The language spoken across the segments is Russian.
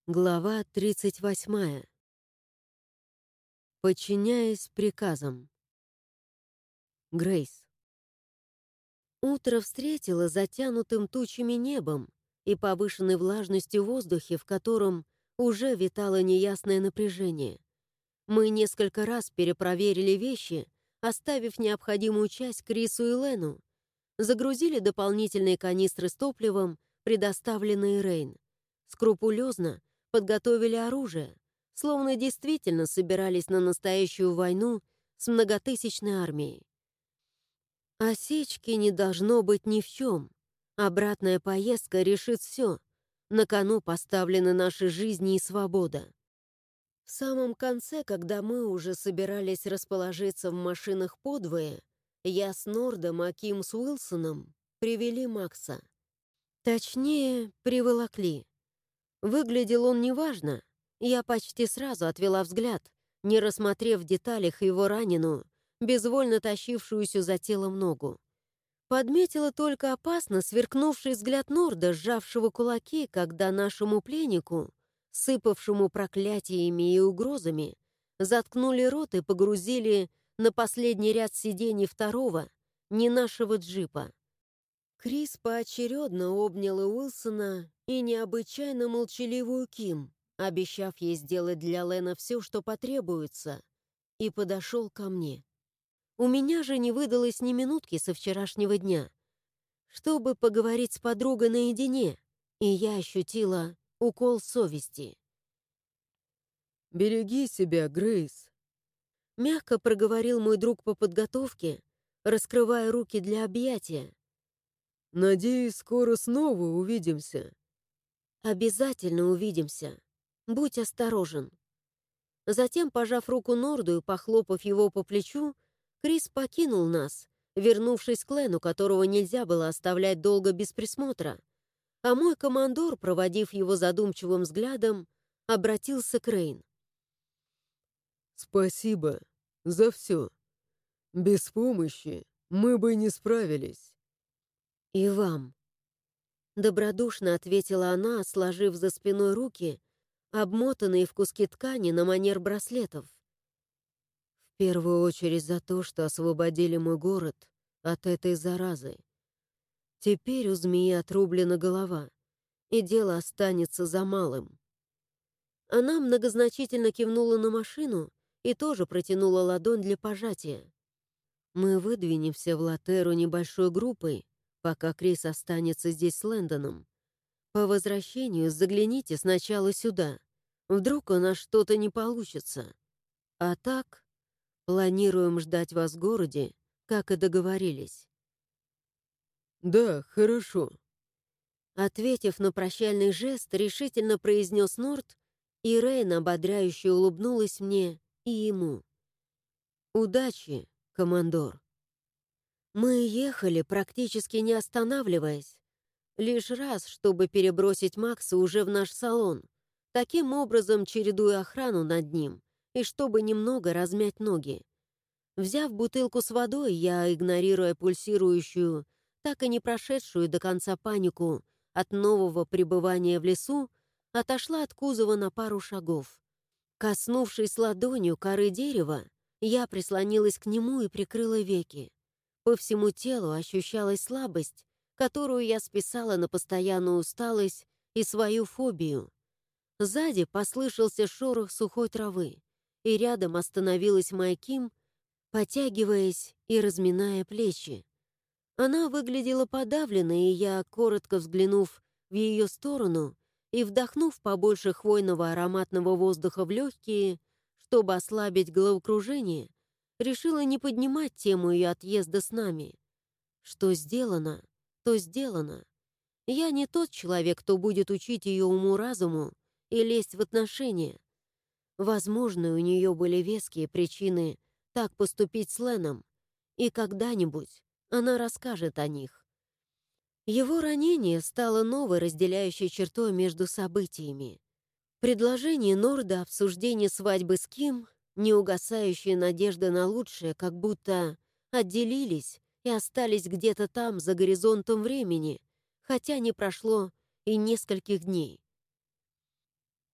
Глава 38. Подчиняясь приказам. Грейс. Утро встретило затянутым тучами небом и повышенной влажностью в воздухе, в котором уже витало неясное напряжение. Мы несколько раз перепроверили вещи, оставив необходимую часть Крису и Лену, загрузили дополнительные канистры с топливом, предоставленные Рейн, скрупулезно подготовили оружие, словно действительно собирались на настоящую войну с многотысячной армией. Осечки не должно быть ни в чем. Обратная поездка решит все. На кону поставлены наши жизни и свобода. В самом конце, когда мы уже собирались расположиться в машинах подвое, я с Нордом, а Ким с Уилсоном привели Макса. Точнее, приволокли. Выглядел он неважно. Я почти сразу отвела взгляд, не рассмотрев в деталях его раненую, безвольно тащившуюся за телом ногу. Подметила только опасно сверкнувший взгляд Норда, сжавшего кулаки, когда нашему пленнику, сыпавшему проклятиями и угрозами, заткнули рот и погрузили на последний ряд сидений второго, не нашего джипа. Крис поочередно обняла Уилсона и необычайно молчаливую Ким, обещав ей сделать для Лена все, что потребуется, и подошел ко мне. У меня же не выдалось ни минутки со вчерашнего дня, чтобы поговорить с подругой наедине, и я ощутила укол совести. «Береги себя, Грейс», — мягко проговорил мой друг по подготовке, раскрывая руки для объятия. «Надеюсь, скоро снова увидимся». «Обязательно увидимся. Будь осторожен». Затем, пожав руку Норду и похлопав его по плечу, Крис покинул нас, вернувшись к Лену, которого нельзя было оставлять долго без присмотра. А мой командор, проводив его задумчивым взглядом, обратился к Рейн. «Спасибо за все. Без помощи мы бы не справились». «И вам». Добродушно ответила она, сложив за спиной руки, обмотанные в куски ткани на манер браслетов. «В первую очередь за то, что освободили мой город от этой заразы. Теперь у змеи отрублена голова, и дело останется за малым». Она многозначительно кивнула на машину и тоже протянула ладонь для пожатия. «Мы выдвинемся в Латеру небольшой группой, пока Крис останется здесь с Лэндоном. По возвращению загляните сначала сюда. Вдруг у нас что-то не получится. А так, планируем ждать вас в городе, как и договорились». «Да, хорошо». Ответив на прощальный жест, решительно произнес Норд, и Рейн ободряюще улыбнулась мне и ему. «Удачи, командор». Мы ехали, практически не останавливаясь. Лишь раз, чтобы перебросить Макса уже в наш салон, таким образом чередуя охрану над ним, и чтобы немного размять ноги. Взяв бутылку с водой, я, игнорируя пульсирующую, так и не прошедшую до конца панику от нового пребывания в лесу, отошла от кузова на пару шагов. Коснувшись ладонью коры дерева, я прислонилась к нему и прикрыла веки. По всему телу ощущалась слабость, которую я списала на постоянную усталость и свою фобию. Сзади послышался шорох сухой травы, и рядом остановилась моя Ким, потягиваясь и разминая плечи. Она выглядела подавленной, и я, коротко взглянув в ее сторону и вдохнув побольше хвойного ароматного воздуха в легкие, чтобы ослабить головокружение, решила не поднимать тему ее отъезда с нами. Что сделано, то сделано. Я не тот человек, кто будет учить ее уму-разуму и лезть в отношения. Возможно, у нее были веские причины так поступить с Леном, и когда-нибудь она расскажет о них. Его ранение стало новой разделяющей чертой между событиями. Предложение Норда, обсуждение свадьбы с Ким, неугасающие надежды на лучшее, как будто отделились и остались где-то там, за горизонтом времени, хотя не прошло и нескольких дней.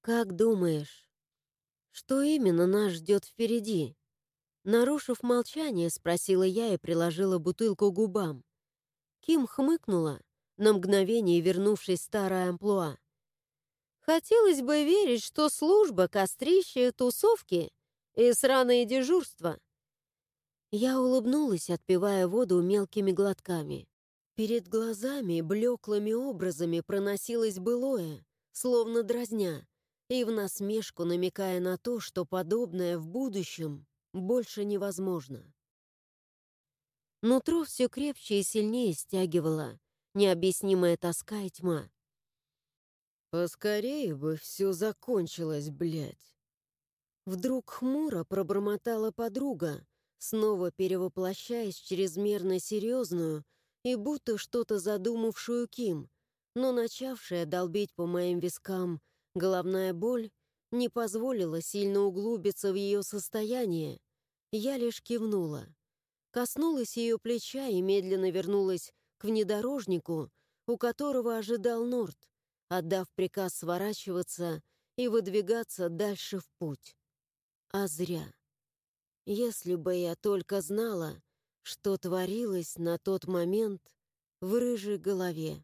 «Как думаешь, что именно нас ждет впереди?» Нарушив молчание, спросила я и приложила бутылку к губам. Ким хмыкнула, на мгновение вернувшись в старое амплуа. «Хотелось бы верить, что служба, кострища, тусовки и сраные дежурства». Я улыбнулась, отпивая воду мелкими глотками. Перед глазами блеклыми образами проносилось былое, словно дразня, и в насмешку намекая на то, что подобное в будущем больше невозможно. Нутро все крепче и сильнее стягивало необъяснимая тоска и тьма. «Поскорее бы все закончилось, блядь!» Вдруг хмуро пробормотала подруга, снова перевоплощаясь в чрезмерно серьезную и будто что-то задумавшую Ким, но начавшая долбить по моим вискам головная боль не позволила сильно углубиться в ее состояние. Я лишь кивнула. Коснулась ее плеча и медленно вернулась к внедорожнику, у которого ожидал Норт, отдав приказ сворачиваться и выдвигаться дальше в путь. А зря. Если бы я только знала, что творилось на тот момент в рыжей голове.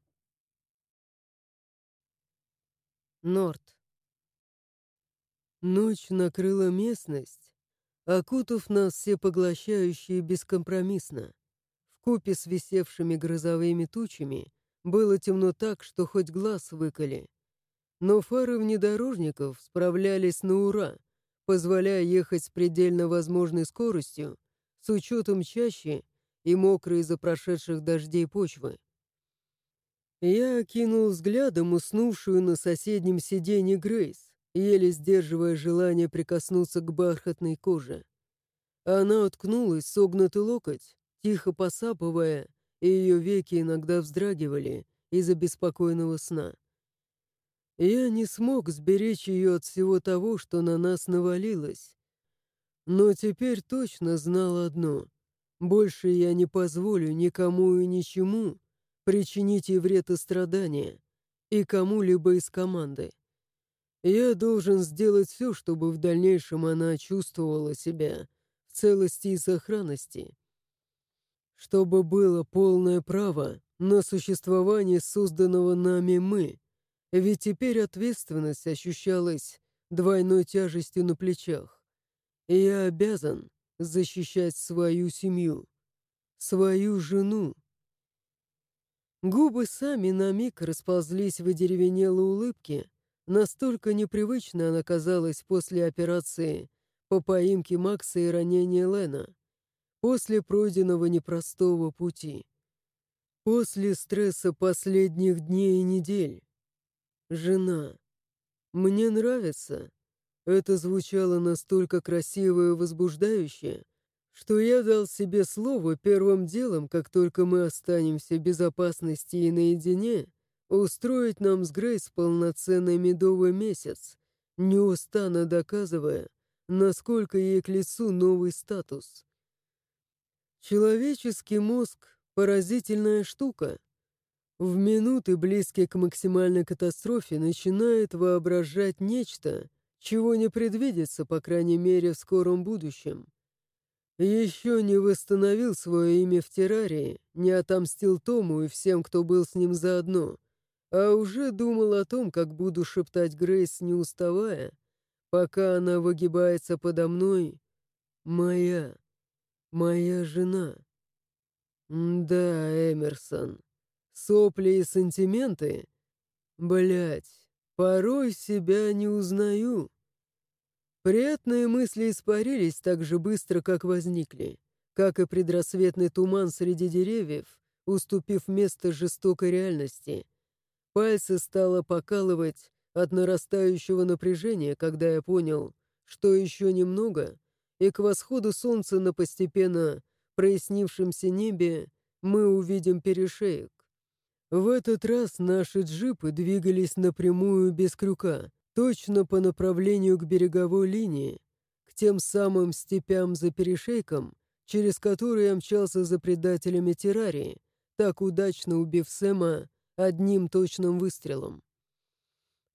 Норт. Ночь накрыла местность, окутав нас всепоглощающе и бескомпромиссно. Вкупе с висевшими грозовыми тучами было темно так, что хоть глаз выколи. Но фары внедорожников справлялись на ура, позволяя ехать с предельно возможной скоростью, с учетом чащи и мокрой из-за прошедших дождей почвы. Я окинул взглядом уснувшую на соседнем сиденье Грейс, еле сдерживая желание прикоснуться к бархатной коже. Она уткнулась в согнутый локоть, тихо посапывая, и ее веки иногда вздрагивали из-за беспокойного сна. Я не смог сберечь ее от всего того, что на нас навалилось. Но теперь точно знал одно. Больше я не позволю никому и ничему причинить ей вред и страдания, и кому-либо из команды. Я должен сделать все, чтобы в дальнейшем она чувствовала себя в целости и сохранности, чтобы было полное право на существование созданного нами мы, ведь теперь ответственность ощущалась двойной тяжестью на плечах, и я обязан защищать свою семью, свою жену. Губы сами на миг расползлись в одеревенелой улыбке, настолько непривычно она казалась после операции по поимке Макса и ранения Лена, после пройденного непростого пути, после стресса последних дней и недель. Жена. Мне нравится. Это звучало настолько красиво и возбуждающе, что я дал себе слово первым делом, как только мы останемся в безопасности и наедине, устроить нам с Грейс полноценный медовый месяц, неустанно доказывая, насколько ей к лицу новый статус. Человеческий мозг — поразительная штука. В минуты, близкие к максимальной катастрофе, начинает воображать нечто, чего не предвидится, по крайней мере, в скором будущем. Еще не восстановил свое имя в террарии, не отомстил Тому и всем, кто был с ним заодно, а уже думал о том, как буду шептать Грейс, не уставая, пока она выгибается подо мной. Моя жена. Да, Эмерсон, сопли и сантименты? Блять, порой себя не узнаю. Приятные мысли испарились так же быстро, как возникли, как и предрассветный туман среди деревьев, уступив место жестокой реальности. Пальцы стало покалывать от нарастающего напряжения, когда я понял, что еще немного, и к восходу солнца на постепенно прояснившемся небе мы увидим перешеек. В этот раз наши джипы двигались напрямую без крюка, точно по направлению к береговой линии, к тем самым степям за перешейком, через которые я мчался за предателями террарии, так удачно убив Сэма одним точным выстрелом. К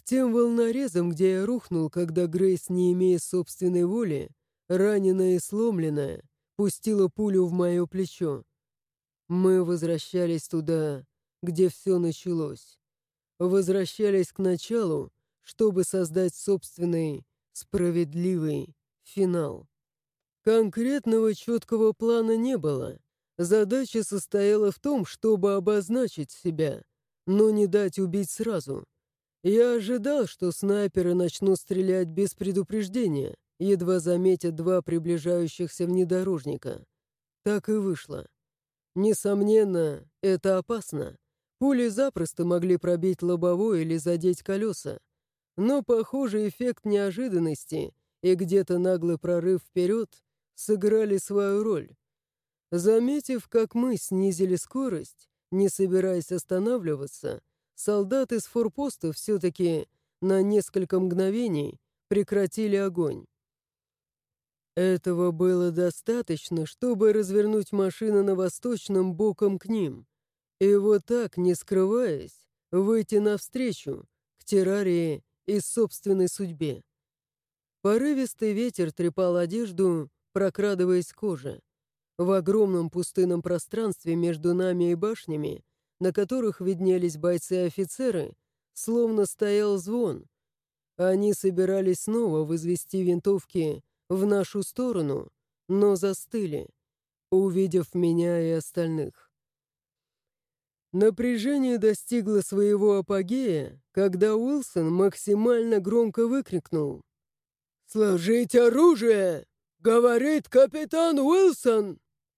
тем волнорезам, где я рухнул, когда Грейс, не имея собственной воли, раненая и сломленная, пустила пулю в мое плечо. Мы возвращались туда, где все началось. Возвращались к началу, чтобы создать собственный справедливый финал. Конкретного четкого плана не было. Задача состояла в том, чтобы обозначить себя, но не дать убить сразу. Я ожидал, что снайперы начнут стрелять без предупреждения, едва заметят два приближающихся внедорожника. Так и вышло. Несомненно, это опасно. Пули запросто могли пробить лобовое или задеть колеса. Но, похоже, эффект неожиданности и где-то наглый прорыв вперед сыграли свою роль. Заметив, как мы снизили скорость, не собираясь останавливаться, солдаты с форпоста все-таки на несколько мгновений прекратили огонь. Этого было достаточно, чтобы развернуть машину на восточном боком к ним, и вот так, не скрываясь, выйти навстречу к террарии и собственной судьбе. Порывистый ветер трепал одежду, прокрадываясь к коже. В огромном пустынном пространстве между нами и башнями, на которых виднелись бойцы и офицеры, словно стоял звон. Они собирались снова возвести винтовки в нашу сторону, но застыли, увидев меня и остальных. Напряжение достигло своего апогея, когда Уилсон максимально громко выкрикнул: «Сложить оружие! Говорит капитан Уилсон!»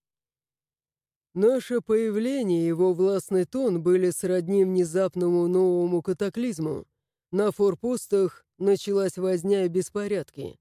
Наше появление и его властный тон были сродни внезапному новому катаклизму. На форпостах началась возня и беспорядки.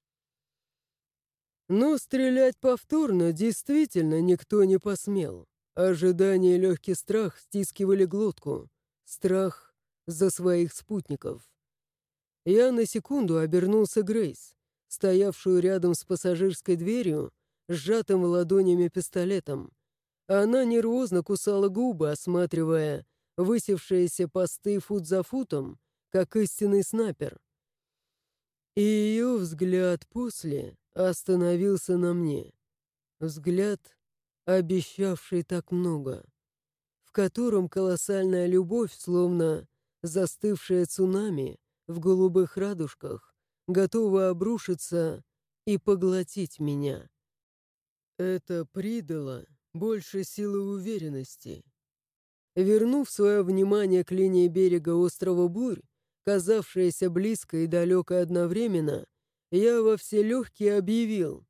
Но стрелять повторно действительно никто не посмел. Ожидание и легкий страх стискивали глотку. Страх за своих спутников. Я на секунду обернулся к Грейс, стоявшую рядом с пассажирской дверью, сжатым ладонями пистолетом. Она нервозно кусала губы, осматривая высевшиеся посты фут за футом, как истинный снайпер. И ее взгляд после остановился на мне. Взгляд, обещавший так много, в котором колоссальная любовь, словно застывшее цунами в голубых радужках, готова обрушиться и поглотить меня. Это придало больше силы уверенности. Вернув свое внимание к линии берега острова Бурь, казавшейся близкой и далекой одновременно, я во все легкие объявил: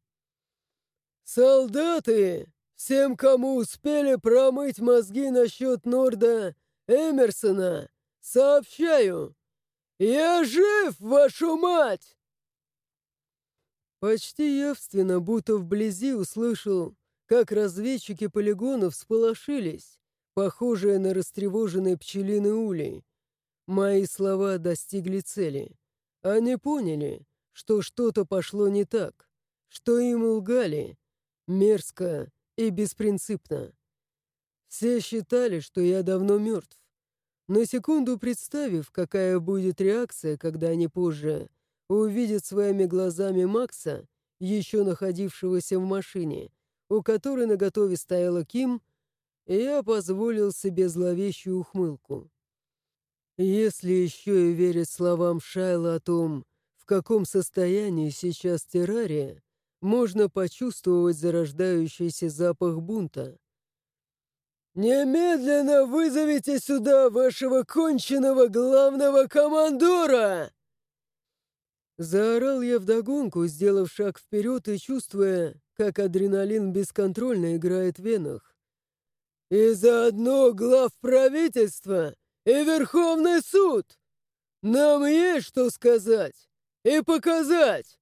«Солдаты! Всем, кому успели промыть мозги насчет Норда Эмерсона, сообщаю! Я жив, вашу мать!» Почти явственно, будто вблизи, услышал, как разведчики полигонов всполошились, похожие на растревоженные пчелиный улей. Мои слова достигли цели. Они поняли, что что-то пошло не так, что им лгали, мерзко и беспринципно. Все считали, что я давно мертв. На секунду представив, какая будет реакция, когда они позже увидят своими глазами Макса, еще находившегося в машине, у которой наготове стояла Ким, я позволил себе зловещую ухмылку. Если еще и верить словам Шайла о том, в каком состоянии сейчас террария, можно почувствовать зарождающийся запах бунта. «Немедленно вызовите сюда вашего конченого главного командора!» Заорал я вдогонку, сделав шаг вперед и чувствуя, как адреналин бесконтрольно играет в венах. «И заодно глав правительства и Верховный суд! Нам есть что сказать и показать!»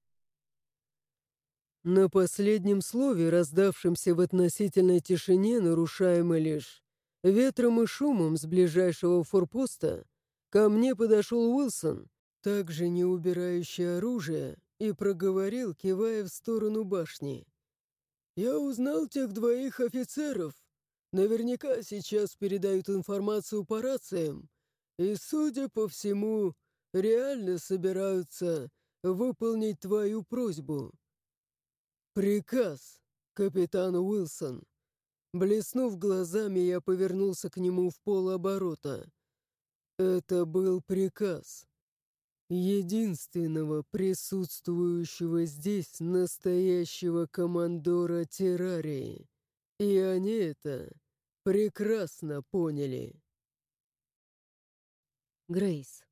На последнем слове, раздавшемся в относительной тишине, нарушаемой лишь ветром и шумом с ближайшего форпоста, ко мне подошел Уилсон, также не убирающий оружие, и проговорил, кивая в сторону башни: «Я узнал тех двоих офицеров. Наверняка сейчас передают информацию по рациям, и, судя по всему, реально собираются выполнить твою просьбу. Приказ, капитан Уилсон. Блеснув глазами, я повернулся к нему в полоборота. Это был приказ единственного присутствующего здесь настоящего командора Террарии. И они это прекрасно поняли. Грейс.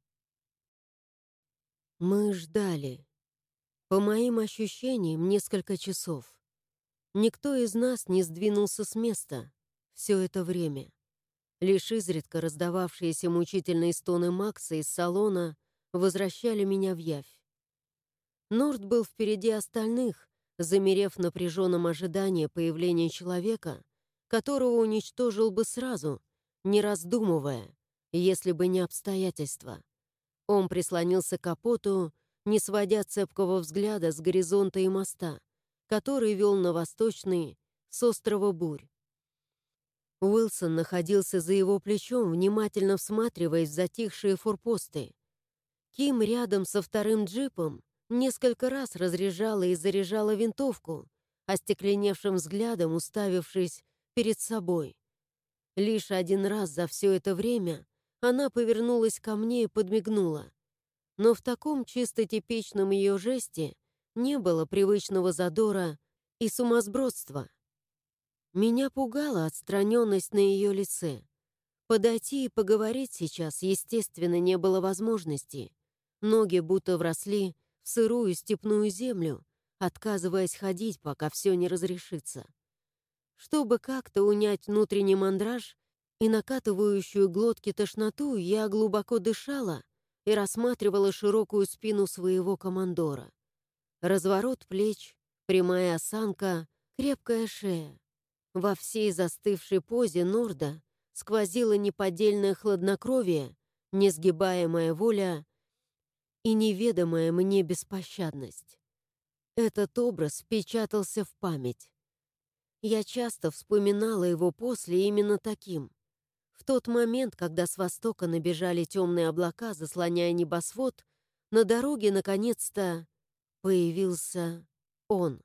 Мы ждали. По моим ощущениям, несколько часов. Никто из нас не сдвинулся с места все это время. Лишь изредка раздававшиеся мучительные стоны Макса из салона возвращали меня в явь. Норд был впереди остальных, замерев в напряженном ожидании появления человека, которого уничтожил бы сразу, не раздумывая, если бы не обстоятельства. Он прислонился к капоту, не сводя цепкого взгляда с горизонта и моста, который вел на восточный с острова Бурь. Уилсон находился за его плечом, внимательно всматриваясь в затихшие форпосты. Ким рядом со вторым джипом несколько раз разряжала и заряжала винтовку, остекленевшим взглядом уставившись перед собой. Лишь один раз за все это время она повернулась ко мне и подмигнула. Но в таком чисто типичном ее жесте не было привычного задора и сумасбродства. Меня пугала отстраненность на ее лице. Подойти и поговорить сейчас, естественно, не было возможности. Ноги будто вросли в сырую степную землю, отказываясь ходить, пока все не разрешится. Чтобы как-то унять внутренний мандраж и накатывающую глотки тошноту, я глубоко дышала и рассматривала широкую спину своего командора. Разворот плеч, прямая осанка, крепкая шея. Во всей застывшей позе Норда сквозило неподдельное хладнокровие, несгибаемая воля и неведомая мне беспощадность. Этот образ впечатался в память. Я часто вспоминала его после именно таким. В тот момент, когда с востока набежали темные облака, заслоняя небосвод, на дороге наконец-то появился он.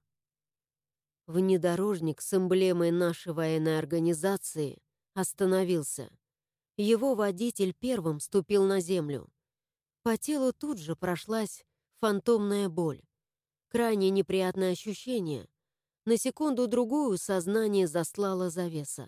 Внедорожник с эмблемой нашей военной организации остановился. Его водитель первым ступил на землю. По телу тут же прошлась фантомная боль. Крайне неприятное ощущение. На секунду-другую сознание заслала завеса.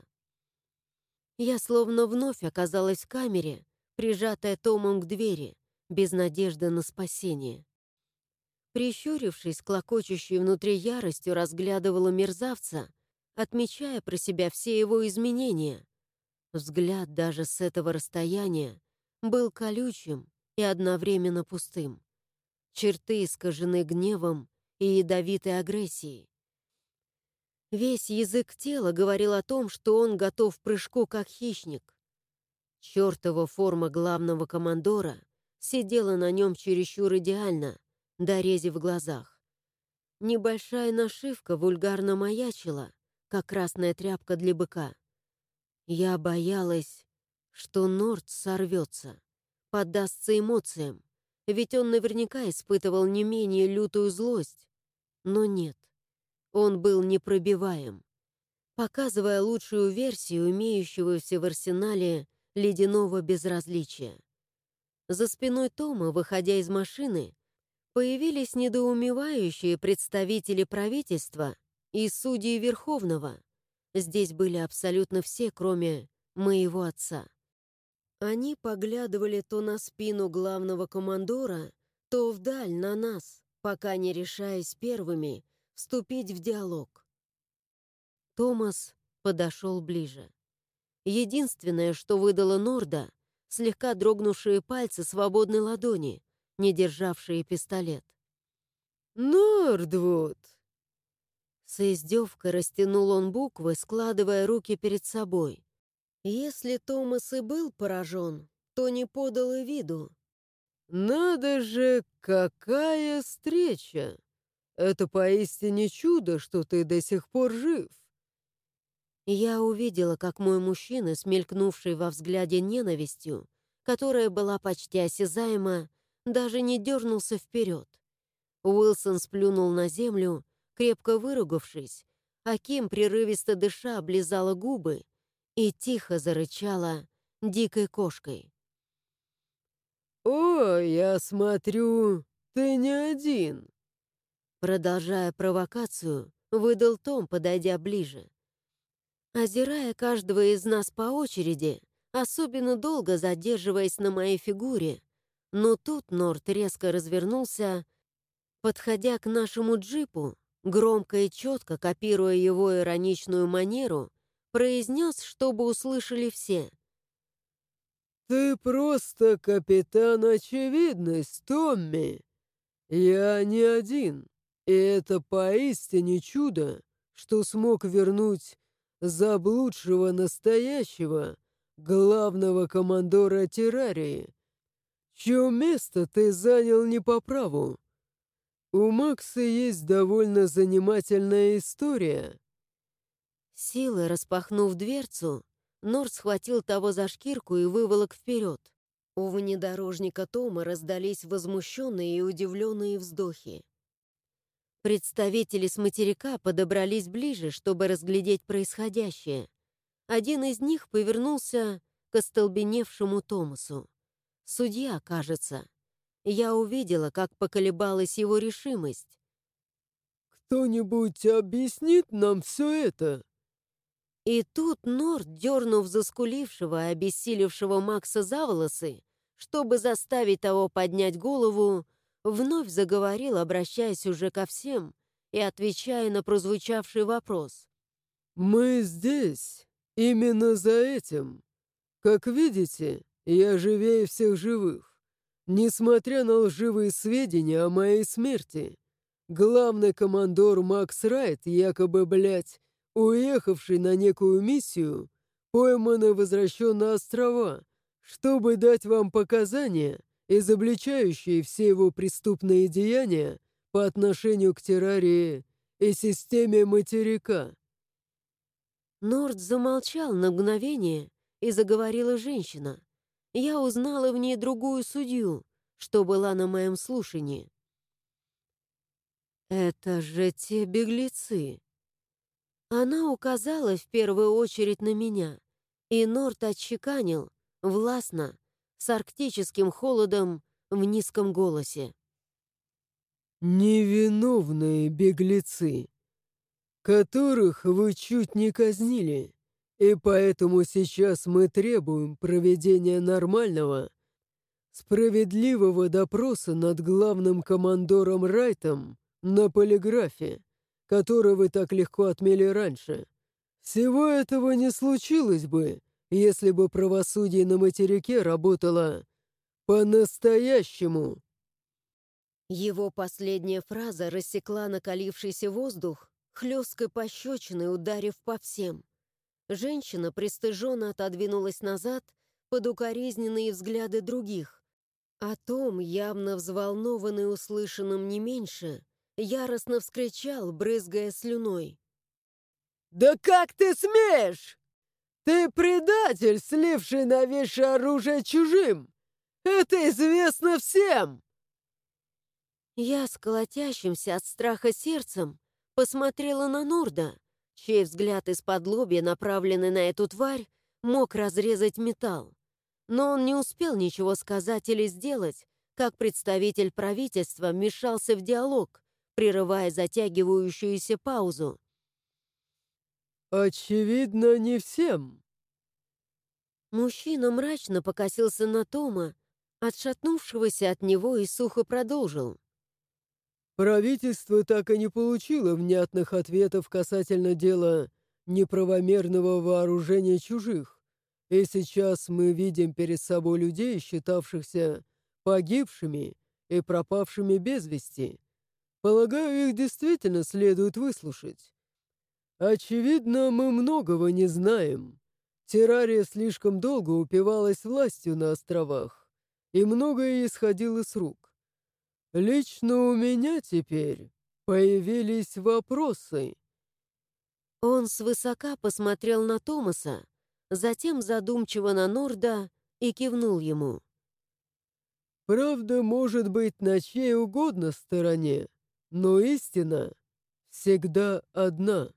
Я словно вновь оказалась в камере, прижатая Томом к двери, без надежды на спасение. Прищурившись, клокочущей внутри яростью разглядывала мерзавца, отмечая про себя все его изменения. Взгляд даже с этого расстояния был колючим и одновременно пустым. Черты искажены гневом и ядовитой агрессией. Весь язык тела говорил о том, что он готов к прыжку, как хищник. Чёртова форма главного командора сидела на нем чересчур идеально, до рези в глазах. Небольшая нашивка вульгарно маячила, как красная тряпка для быка. Я боялась, что Норд сорвется, поддастся эмоциям, ведь он наверняка испытывал не менее лютую злость. Но нет, он был непробиваем, показывая лучшую версию имеющегося в арсенале ледяного безразличия. За спиной Тома, выходя из машины, появились недоумевающие представители правительства и судьи Верховного. Здесь были абсолютно все, кроме моего отца. Они поглядывали то на спину главного командора, то вдаль на нас, пока не решаясь первыми вступить в диалог. Томас подошел ближе. Единственное, что выдало Норда, слегка дрогнувшие пальцы свободной ладони, не державшие пистолет. «Нордвуд!» С издевкой растянул он буквы, складывая руки перед собой. Если Томас и был поражен, то не подал и виду. «Надо же, какая встреча! Это поистине чудо, что ты до сих пор жив!» Я увидела, как мой мужчина, смелькнувший во взгляде ненавистью, которая была почти осязаема, даже не дернулся вперед. Уилсон сплюнул на землю, крепко выругавшись, а Ким, прерывисто дыша, облизала губы и тихо зарычала дикой кошкой. «О, я смотрю, ты не один!» Продолжая провокацию, выдал Том, подойдя ближе. Озирая каждого из нас по очереди, особенно долго задерживаясь на моей фигуре, но тут Норт резко развернулся, подходя к нашему джипу, громко и четко копируя его ироничную манеру, произнес, чтобы услышали все. «Ты просто капитан Очевидность, Томми! Я не один, и это поистине чудо, что смог вернуть заблудшего настоящего главного командора террарии, чье место ты занял не по праву. У Макса есть довольно занимательная история». Силой распахнув дверцу, Норт схватил того за шкирку и выволок вперед. У внедорожника Тома раздались возмущенные и удивленные вздохи. Представители с материка подобрались ближе, чтобы разглядеть происходящее. Один из них повернулся к остолбеневшему Томасу. Судья, кажется. Я увидела, как поколебалась его решимость. «Кто-нибудь объяснит нам все это?» И тут Норт, дернув заскулившего и обессилевшего Макса за волосы, чтобы заставить того поднять голову, вновь заговорил, обращаясь уже ко всем и отвечая на прозвучавший вопрос. «Мы здесь именно за этим. Как видите, я живее всех живых. Несмотря на лживые сведения о моей смерти, главный командор Макс Райт, якобы, уехавший на некую миссию, пойман и возвращен на острова, чтобы дать вам показания, изобличающие все его преступные деяния по отношению к террарии и системе материка». Норт замолчал на мгновение, и заговорила женщина. Я узнала в ней другую судью, что была на моем слушании. «Это же те беглецы!» Она указала в первую очередь на меня, и Норт отчеканил, властно, с арктическим холодом в низком голосе. «Невиновные беглецы, которых вы чуть не казнили, и поэтому сейчас мы требуем проведения нормального, справедливого допроса над главным командором Райтом на полиграфе, который вы так легко отмели раньше. Всего этого не случилось бы, если бы правосудие на материке работало по-настоящему». Его последняя фраза рассекла накалившийся воздух, хлесткой пощечиной ударив по всем. Женщина пристыженно отодвинулась назад под укоризненные взгляды других. А Том, явно взволнованный услышанным не меньше, яростно вскричал, брызгая слюной. «Да как ты смеешь? Ты предатель, сливший новейшее оружие чужим! Это известно всем!» Я с колотящимся от страха сердцем посмотрела на Норда, чей взгляд из-под лобья, направленный на эту тварь, мог разрезать металл. Но он не успел ничего сказать или сделать, как представитель правительства вмешался в диалог, прерывая затягивающуюся паузу. «Очевидно, не всем». Мужчина мрачно покосился на Тома, отшатнувшегося от него, и сухо продолжил. Правительство так и не получило внятных ответов касательно дела неправомерного вооружения чужих, и сейчас мы видим перед собой людей, считавшихся погибшими и пропавшими без вести. Полагаю, их действительно следует выслушать. Очевидно, мы многого не знаем. Террария слишком долго упивалась властью на островах, и многое исходило с рук. Лично у меня теперь появились вопросы». Он свысока посмотрел на Томаса, затем задумчиво на Норда и кивнул ему. Правда может быть на чьей угодно стороне, но истина всегда одна.